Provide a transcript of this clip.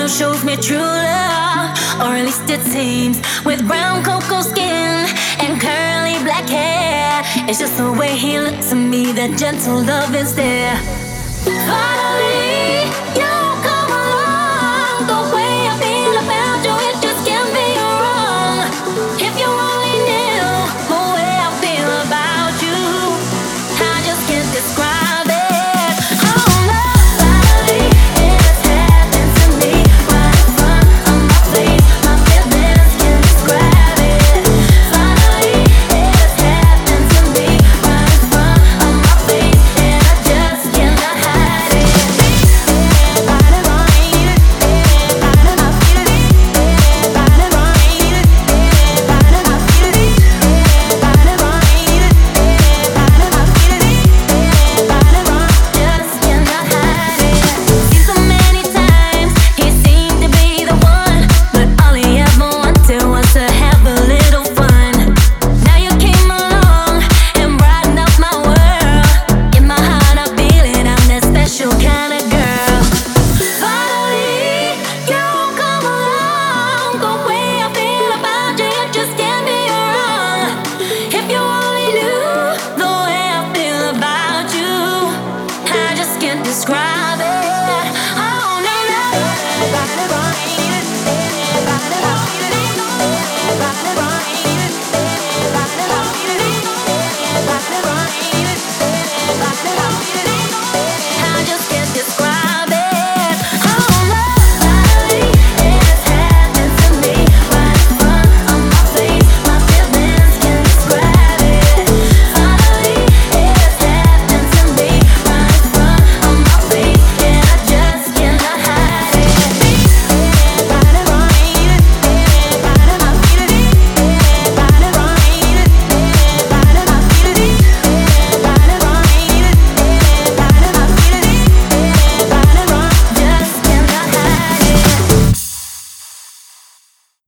shows me true love, or at least it seems. With brown cocoa skin and curly black hair, it's just the way he looks at me, that gentle love is there. Finally